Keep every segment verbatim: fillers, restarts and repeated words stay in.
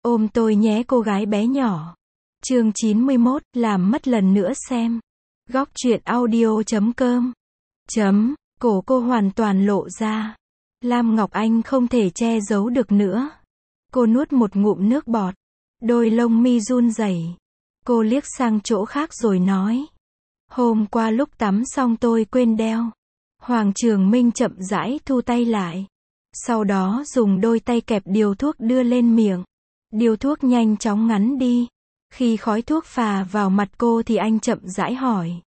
Ôm tôi nhé cô gái bé nhỏ. Chương chín mươi mốt, làm mất lần nữa xem. Góc truyện audio chấm com. Chấm, cổ cô hoàn toàn lộ ra. Lam Ngọc Anh không thể che giấu được nữa. Cô nuốt một ngụm nước bọt. Đôi lông mi run rẩy. Cô liếc sang chỗ khác rồi nói. Hôm qua lúc tắm xong tôi quên đeo. Hoàng Trường Minh chậm rãi thu tay lại. Sau đó dùng đôi tay kẹp điếu thuốc đưa lên miệng. Điếu thuốc nhanh chóng ngắn đi. Khi khói thuốc phà vào mặt cô thì anh chậm rãi hỏi.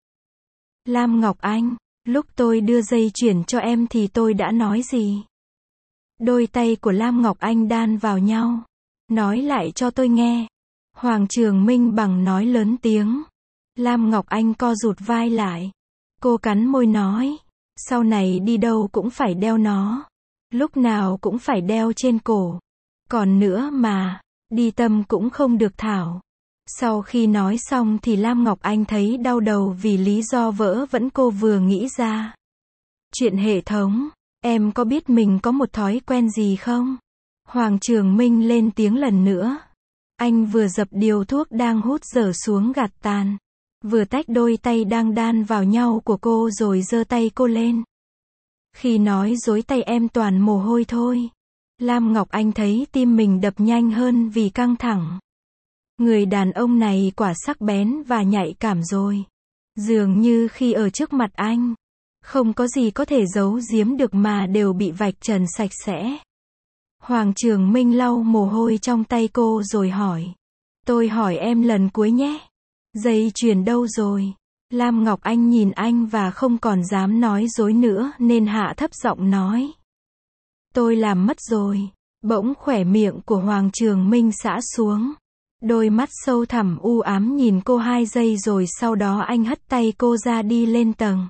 Lam Ngọc Anh, lúc tôi đưa dây chuyền cho em thì tôi đã nói gì? Đôi tay của Lam Ngọc Anh đan vào nhau. Nói lại cho tôi nghe. Hoàng Trường Minh bằng nói lớn tiếng. Lam Ngọc Anh co rụt vai lại. Cô cắn môi nói. Sau này đi đâu cũng phải đeo nó. Lúc nào cũng phải đeo trên cổ. Còn nữa mà, đi tâm cũng không được thảo. Sau khi nói xong thì Lam Ngọc Anh thấy đau đầu vì lý do vỡ vẫn cô vừa nghĩ ra. Chuyện hệ thống, em có biết mình có một thói quen gì không? Hoàng Trường Minh lên tiếng lần nữa. Anh vừa dập điếu thuốc đang hút dở xuống gạt tàn. Vừa tách đôi tay đang đan vào nhau của cô rồi giơ tay cô lên. Khi nói dối tay em toàn mồ hôi thôi. Lam Ngọc Anh thấy tim mình đập nhanh hơn vì căng thẳng. Người đàn ông này quả sắc bén và nhạy cảm rồi. Dường như khi ở trước mặt anh, không có gì có thể giấu giếm được mà đều bị vạch trần sạch sẽ. Hoàng Trường Minh lau mồ hôi trong tay cô rồi hỏi. Tôi hỏi em lần cuối nhé. Dây chuyền đâu rồi? Lam Ngọc Anh nhìn anh và không còn dám nói dối nữa nên hạ thấp giọng nói. Tôi làm mất rồi. Bỗng khóe miệng của Hoàng Trường Minh xõa xuống. Đôi mắt sâu thẳm u ám nhìn cô hai giây rồi sau đó anh hất tay cô ra đi lên tầng.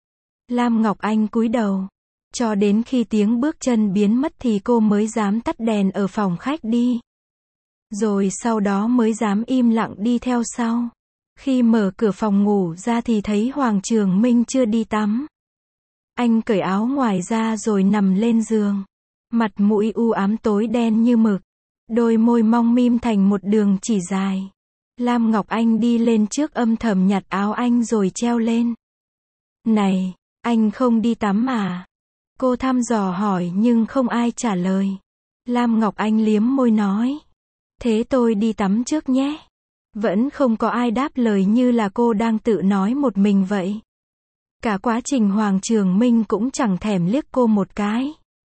Lam Ngọc Anh cúi đầu. Cho đến khi tiếng bước chân biến mất thì cô mới dám tắt đèn ở phòng khách đi. Rồi sau đó mới dám im lặng đi theo sau. Khi mở cửa phòng ngủ ra thì thấy Hoàng Trường Minh chưa đi tắm. Anh cởi áo ngoài ra rồi nằm lên giường. Mặt mũi u ám tối đen như mực. Đôi môi mong mím thành một đường chỉ dài. Lam Ngọc Anh đi lên trước âm thầm nhặt áo anh rồi treo lên. Này, anh không đi tắm à? Cô thăm dò hỏi nhưng không ai trả lời. Lam Ngọc Anh liếm môi nói. Thế tôi đi tắm trước nhé. Vẫn không có ai đáp lời như là cô đang tự nói một mình vậy. Cả quá trình Hoàng Trường Minh cũng chẳng thèm liếc cô một cái.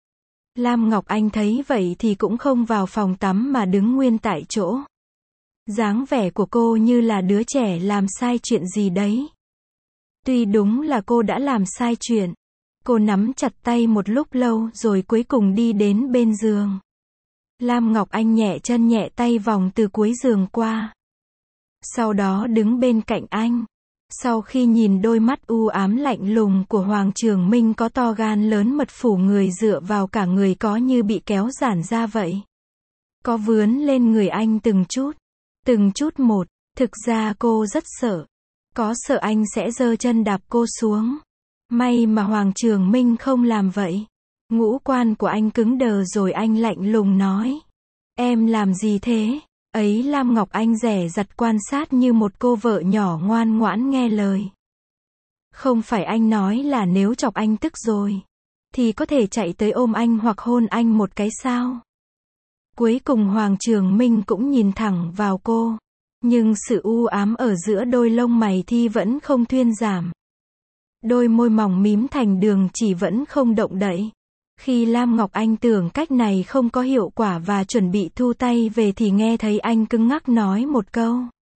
Lam Ngọc Anh thấy vậy thì cũng không vào phòng tắm mà đứng nguyên tại chỗ. Dáng vẻ của cô như là đứa trẻ làm sai chuyện gì đấy. Tuy đúng là cô đã làm sai chuyện. Cô nắm chặt tay một lúc lâu rồi cuối cùng đi đến bên giường. Lam Ngọc Anh nhẹ chân nhẹ tay vòng từ cuối giường qua. Sau đó đứng bên cạnh anh. Sau khi nhìn đôi mắt u ám lạnh lùng của Hoàng Trường Minh có to gan lớn mật phủ người dựa vào cả người có như bị kéo giãn ra vậy. Có vướn lên người anh từng chút. Từng chút một. Thực ra cô rất sợ. Có sợ anh sẽ giơ chân đạp cô xuống. May mà Hoàng Trường Minh không làm vậy. Ngũ quan của anh cứng đờ rồi anh lạnh lùng nói. Em làm gì thế? Ấy Lam Ngọc Anh dè dặt quan sát như một cô vợ nhỏ ngoan ngoãn nghe lời. Không phải anh nói là nếu chọc anh tức rồi, thì có thể chạy tới ôm anh hoặc hôn anh một cái sao? Cuối cùng Hoàng Trường Minh cũng nhìn thẳng vào cô. Nhưng sự u ám ở giữa đôi lông mày thì vẫn không thuyên giảm. Đôi môi mỏng mím thành đường chỉ vẫn không động đậy. Khi Lam Ngọc Anh tưởng cách này không có hiệu quả và chuẩn bị thu tay về thì nghe thấy anh cứng ngắc nói một câu.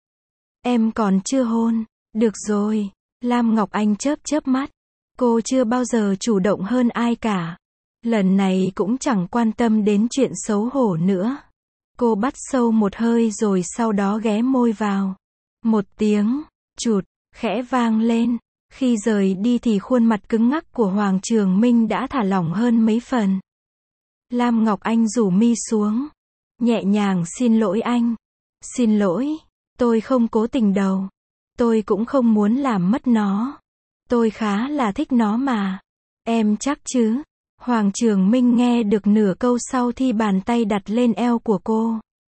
Em còn chưa hôn. Được rồi. Lam Ngọc Anh chớp chớp mắt. Cô chưa bao giờ chủ động hơn ai cả. Lần này cũng chẳng quan tâm đến chuyện xấu hổ nữa. Cô bắt sâu một hơi rồi sau đó ghé môi vào. Một tiếng, chụt, khẽ vang lên. Khi rời đi thì khuôn mặt cứng ngắc của Hoàng Trường Minh đã thả lỏng hơn mấy phần. Lam Ngọc Anh rủ mi xuống. Nhẹ nhàng xin lỗi anh. Xin lỗi. Tôi không cố tình đâu. Tôi cũng không muốn làm mất nó. Tôi khá là thích nó mà. Em chắc chứ? Hoàng Trường Minh nghe được nửa câu sau thì bàn tay đặt lên eo của cô.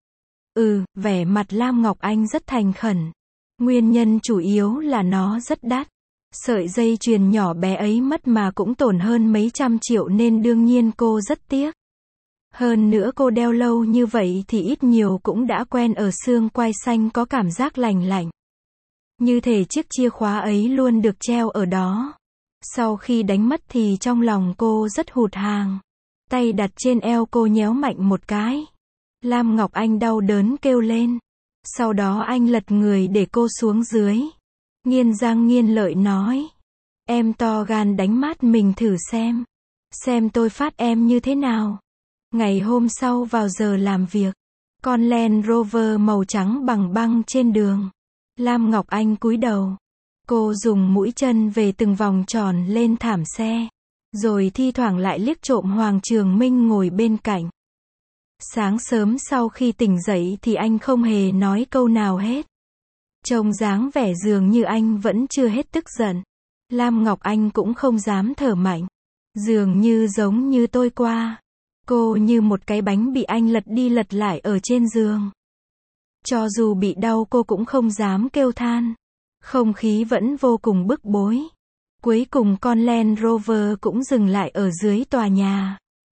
Ừ, vẻ mặt Lam Ngọc Anh rất thành khẩn. Nguyên nhân chủ yếu là nó rất đắt. Sợi dây chuyền nhỏ bé ấy mất mà cũng tổn hơn mấy trăm triệu nên đương nhiên cô rất tiếc. Hơn nữa cô đeo lâu như vậy thì ít nhiều cũng đã quen ở xương quai xanh có cảm giác lành lạnh. Như thể chiếc chìa khóa ấy luôn được treo ở đó. Sau khi đánh mất thì trong lòng cô rất hụt hẫng. Tay đặt trên eo cô nhéo mạnh một cái. Lam Ngọc Anh đau đớn kêu lên. Sau đó anh lật người để cô xuống dưới. Nghiến răng nghiến lợi nói. Em to gan đánh mát mình thử xem. Xem tôi phát em như thế nào. Ngày hôm sau vào giờ làm việc. Con Land Rover màu trắng bằng băng trên đường. Lam Ngọc Anh cúi đầu. Cô dùng mũi chân về từng vòng tròn lên thảm xe. Rồi thi thoảng lại liếc trộm Hoàng Trường Minh ngồi bên cạnh. Sáng sớm sau khi tỉnh dậy thì anh không hề nói câu nào hết. Trông dáng vẻ dường như anh vẫn chưa hết tức giận. Lam Ngọc Anh cũng không dám thở mạnh. Dường như giống như tôi qua. Cô như một cái bánh bị anh lật đi lật lại ở trên giường. Cho dù bị đau cô cũng không dám kêu than. Không khí vẫn vô cùng bức bối. Cuối cùng con Land Rover cũng dừng lại ở dưới tòa nhà.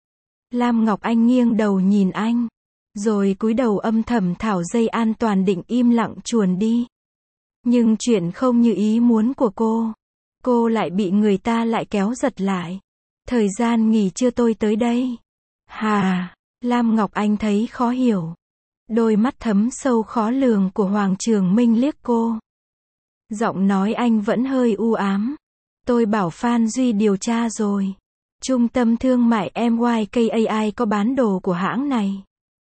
Lam Ngọc Anh nghiêng đầu nhìn anh. Rồi cúi đầu âm thầm tháo dây an toàn định im lặng chuồn đi. Nhưng chuyện không như ý muốn của cô. Cô lại bị người ta lại kéo giật lại. Thời gian nghỉ trưa tôi tới đây. Hà, Lam Ngọc Anh thấy khó hiểu. Đôi mắt thấm sâu khó lường của Hoàng Trường Minh liếc cô. Giọng nói anh vẫn hơi u ám. Tôi bảo Phan Duy điều tra rồi. Trung tâm thương mại em y ca a i có bán đồ của hãng này.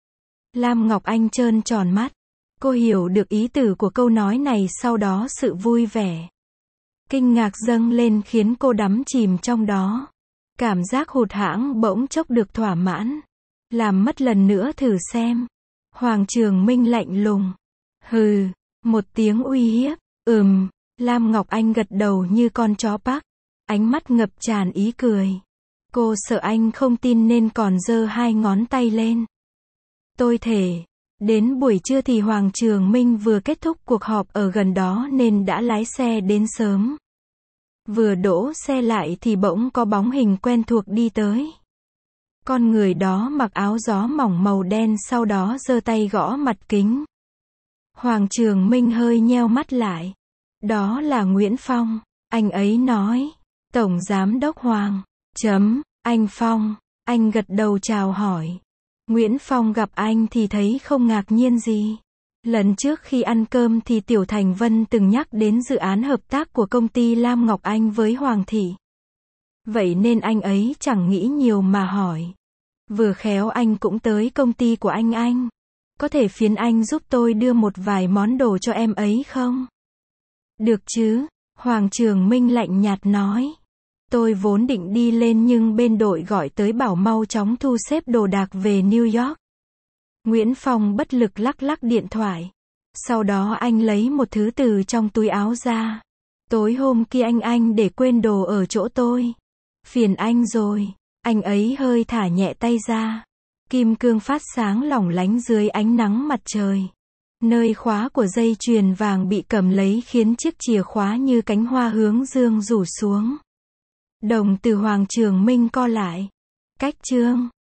Lam Ngọc Anh trơn tròn mắt. Cô hiểu được ý tử của câu nói này, sau đó sự vui vẻ, kinh ngạc dâng lên khiến cô đắm chìm trong đó. Cảm giác hụt hẫng bỗng chốc được thỏa mãn. Làm mất lần nữa thử xem. Hoàng Trường Minh lạnh lùng. Hừ, một tiếng uy hiếp. Ừm, Lam Ngọc Anh gật đầu như con chó bắc. Ánh mắt ngập tràn ý cười. Cô sợ anh không tin nên còn giơ hai ngón tay lên. Tôi thề. Đến buổi trưa thì Hoàng Trường Minh vừa kết thúc cuộc họp ở gần đó nên đã lái xe đến sớm. Vừa đỗ xe lại thì bỗng có bóng hình quen thuộc đi tới. Con người đó mặc áo gió mỏng màu đen, sau đó giơ tay gõ mặt kính. Hoàng Trường Minh hơi nheo mắt lại. Đó là Nguyễn Phong. Anh ấy nói. Tổng Giám đốc Hoàng. Chấm, anh Phong. Anh gật đầu chào hỏi. Nguyễn Phong gặp anh thì thấy không ngạc nhiên gì. Lần trước khi ăn cơm thì Tiểu Thành Vân từng nhắc đến dự án hợp tác của công ty Lam Ngọc Anh với Hoàng Thị. Vậy nên anh ấy chẳng nghĩ nhiều mà hỏi. Vừa khéo anh cũng tới công ty của anh anh. Có thể phiền anh giúp tôi đưa một vài món đồ cho em ấy không? Được chứ, Hoàng Trường Minh lạnh nhạt nói. Tôi vốn định đi lên nhưng bên đội gọi tới bảo mau chóng thu xếp đồ đạc về New York. Nguyễn Phong bất lực lắc lắc điện thoại. Sau đó anh lấy một thứ từ trong túi áo ra. Tối hôm kia anh anh để quên đồ ở chỗ tôi. Phiền anh rồi. Anh ấy hơi thả nhẹ tay ra. Kim cương phát sáng lỏng lánh dưới ánh nắng mặt trời. Nơi khóa của dây chuyền vàng bị cầm lấy khiến chiếc chìa khóa như cánh hoa hướng dương rủ xuống. Đồng từ Hoàng Trường Minh co lại. Cách chương